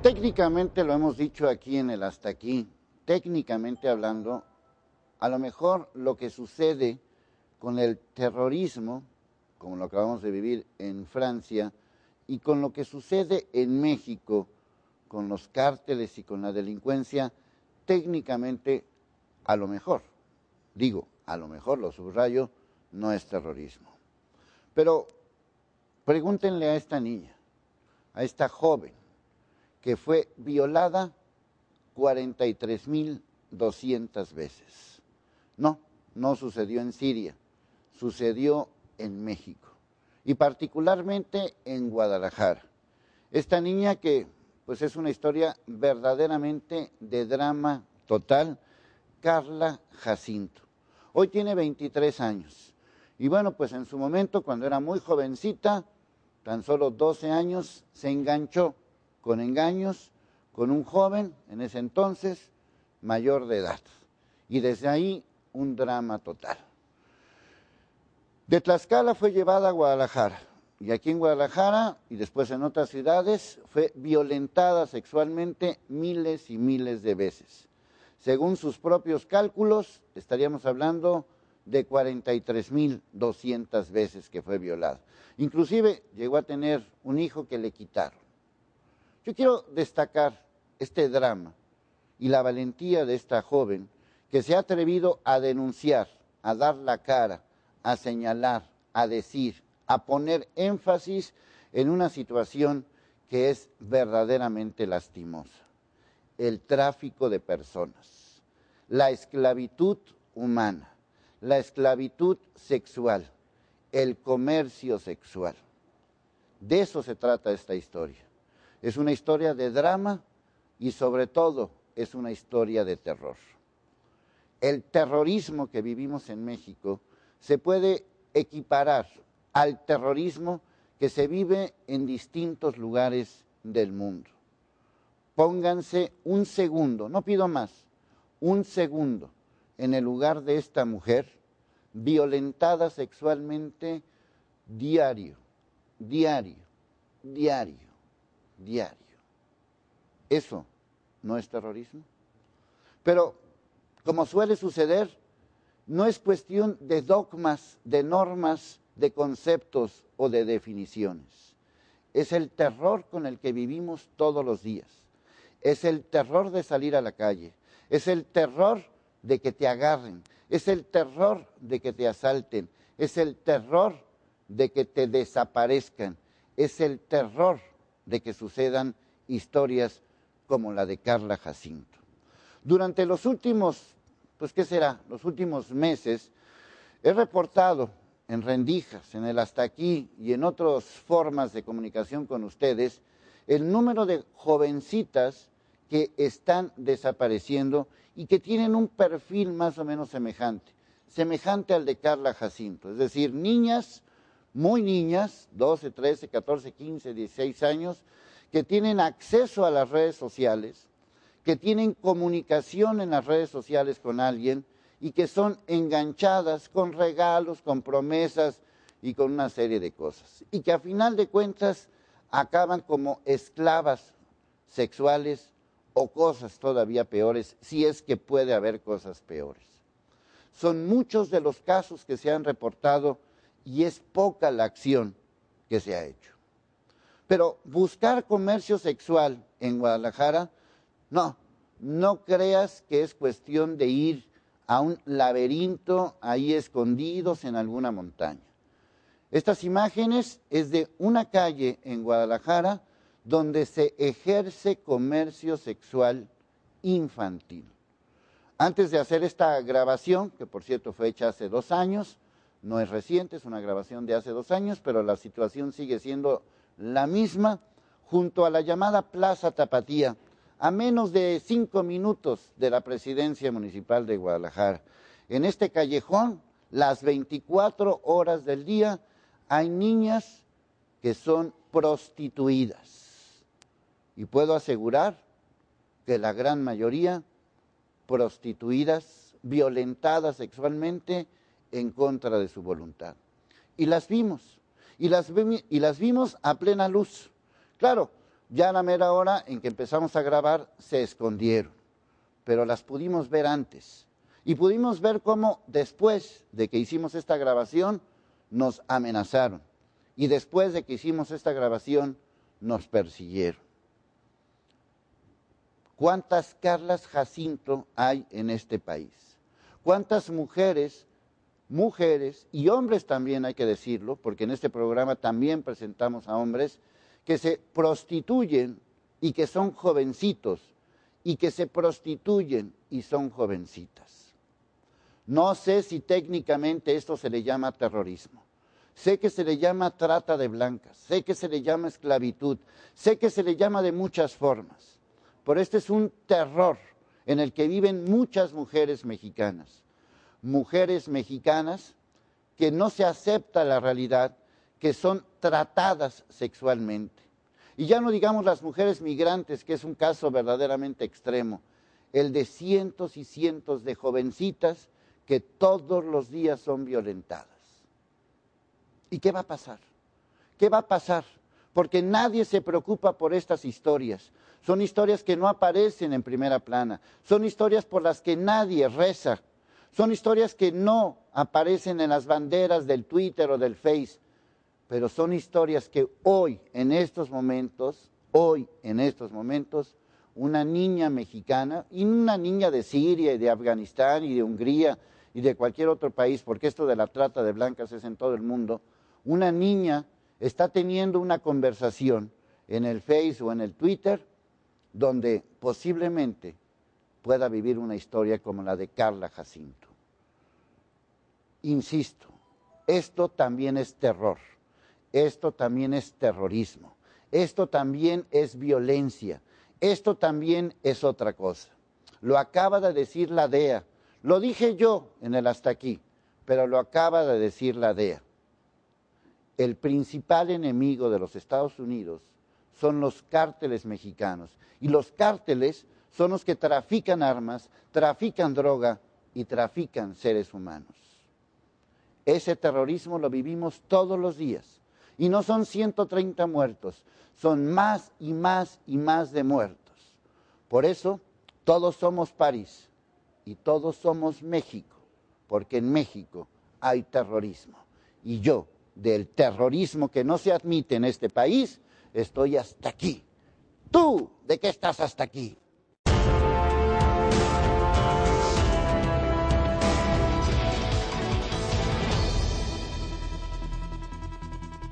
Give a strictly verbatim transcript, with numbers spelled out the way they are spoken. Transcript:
Técnicamente, lo hemos dicho aquí en el Hasta Aquí, técnicamente hablando, a lo mejor lo que sucede con el terrorismo, como lo acabamos de vivir en Francia, y con lo que sucede en México, con los cárteles y con la delincuencia, técnicamente, a lo mejor, digo, a lo mejor, lo subrayo, no es terrorismo. Pero pregúntenle a esta niña, a esta joven, que fue violada cuarenta y tres mil doscientas veces. No, no sucedió en Siria, sucedió en México y particularmente en Guadalajara. Esta niña que pues es una historia verdaderamente de drama total, Carla Jacinto. Hoy tiene veintitrés años y bueno, pues en su momento cuando era muy jovencita, tan solo doce años, se enganchó con engaños, con un joven, en ese entonces, mayor de edad. Y desde ahí, un drama total. De Tlaxcala fue llevada a Guadalajara, y aquí en Guadalajara, y después en otras ciudades, fue violentada sexualmente miles y miles de veces. Según sus propios cálculos, estaríamos hablando de cuarenta y tres mil doscientas veces que fue violada. Inclusive llegó a tener un hijo que le quitaron. Yo quiero destacar este drama y la valentía de esta joven que se ha atrevido a denunciar, a dar la cara, a señalar, a decir, a poner énfasis en una situación que es verdaderamente lastimosa. El tráfico de personas, la esclavitud humana, la esclavitud sexual, el comercio sexual. De eso se trata esta historia. Es una historia de drama y sobre todo es una historia de terror. El terrorismo que vivimos en México se puede equiparar al terrorismo que se vive en distintos lugares del mundo. Pónganse un segundo, no pido más, un segundo en el lugar de esta mujer violentada sexualmente diario, diario, diario. diario. ¿Eso no es terrorismo? Pero, como suele suceder, no es cuestión de dogmas, de normas, de conceptos o de definiciones. Es el terror con el que vivimos todos los días. Es el terror de salir a la calle. Es el terror de que te agarren. Es el terror de que te asalten. Es el terror de que te desaparezcan. Es el terror de que sucedan historias como la de Carla Jacinto. Durante los últimos, pues ¿qué será? Los últimos meses, he reportado en Rendijas, en el Hasta Aquí y en otras formas de comunicación con ustedes, el número de jovencitas que están desapareciendo y que tienen un perfil más o menos semejante, semejante al de Carla Jacinto, es decir, niñas muy niñas, doce, trece, catorce, quince, dieciséis años, que tienen acceso a las redes sociales, que tienen comunicación en las redes sociales con alguien y que son enganchadas con regalos, con promesas y con una serie de cosas. Y que a final de cuentas acaban como esclavas sexuales o cosas todavía peores, si es que puede haber cosas peores. Son muchos de los casos que se han reportado y es poca la acción que se ha hecho. Pero buscar comercio sexual en Guadalajara, no, no creas que es cuestión de ir a un laberinto ahí escondidos en alguna montaña. Estas imágenes es de una calle en Guadalajara donde se ejerce comercio sexual infantil. Antes de hacer esta grabación, que por cierto fue hecha hace dos años, no es reciente, es una grabación de hace dos años, pero la situación sigue siendo la misma, junto a la llamada Plaza Tapatía, a menos de cinco minutos de la Presidencia Municipal de Guadalajara. En este callejón, las veinticuatro horas del día, hay niñas que son prostituidas. Y puedo asegurar que la gran mayoría prostituidas, violentadas sexualmente en contra de su voluntad. Y las vimos, y las, y las vimos a plena luz. Claro, Ya a la mera hora en que empezamos a grabar se escondieron, pero las pudimos ver antes. Y pudimos ver cómo después de que hicimos esta grabación nos amenazaron. Y después de que hicimos esta grabación nos persiguieron. ¿Cuántas Carlas Jacinto hay en este país? ¿Cuántas mujeres, mujeres y hombres también hay que decirlo, porque en este programa también presentamos a hombres, que se prostituyen y que son jovencitos, y que se prostituyen y son jovencitas? No sé si técnicamente esto se le llama terrorismo. Sé que se le llama trata de blancas, sé que se le llama esclavitud, sé que se le llama de muchas formas. Pero este es un terror en el que viven muchas mujeres mexicanas. Mujeres mexicanas que no se acepta la realidad, que son tratadas sexualmente. Y ya no digamos las mujeres migrantes, que es un caso verdaderamente extremo, el de cientos y cientos de jovencitas que todos los días son violentadas. ¿Y qué va a pasar? ¿Qué va a pasar? Porque nadie se preocupa por estas historias. Son historias que no aparecen en primera plana. Son historias por las que nadie reza. Son historias que no aparecen en las banderas del Twitter o del Face. Pero son historias que hoy, en estos momentos, hoy, en estos momentos, una niña mexicana, y una niña de Siria y de Afganistán y de Hungría y de cualquier otro país, porque esto de la trata de blancas es en todo el mundo, una niña está teniendo una conversación en el Face o en el Twitter donde posiblemente pueda vivir una historia como la de Carla Jacinto. Insisto, esto también es terror, esto también es terrorismo, esto también es violencia, esto también es otra cosa. Lo acaba de decir la D E A, lo dije yo en el Hasta Aquí, pero lo acaba de decir la D E A. El principal enemigo de los Estados Unidos son los cárteles mexicanos. Y los cárteles son los que trafican armas, trafican droga y trafican seres humanos. Ese terrorismo lo vivimos todos los días. Y no son ciento treinta muertos, son más y más y más de muertos. Por eso, todos somos París y todos somos México, porque en México hay terrorismo. Y yo, del terrorismo que no se admite en este país, estoy hasta aquí. ¿Tú de qué estás hasta aquí?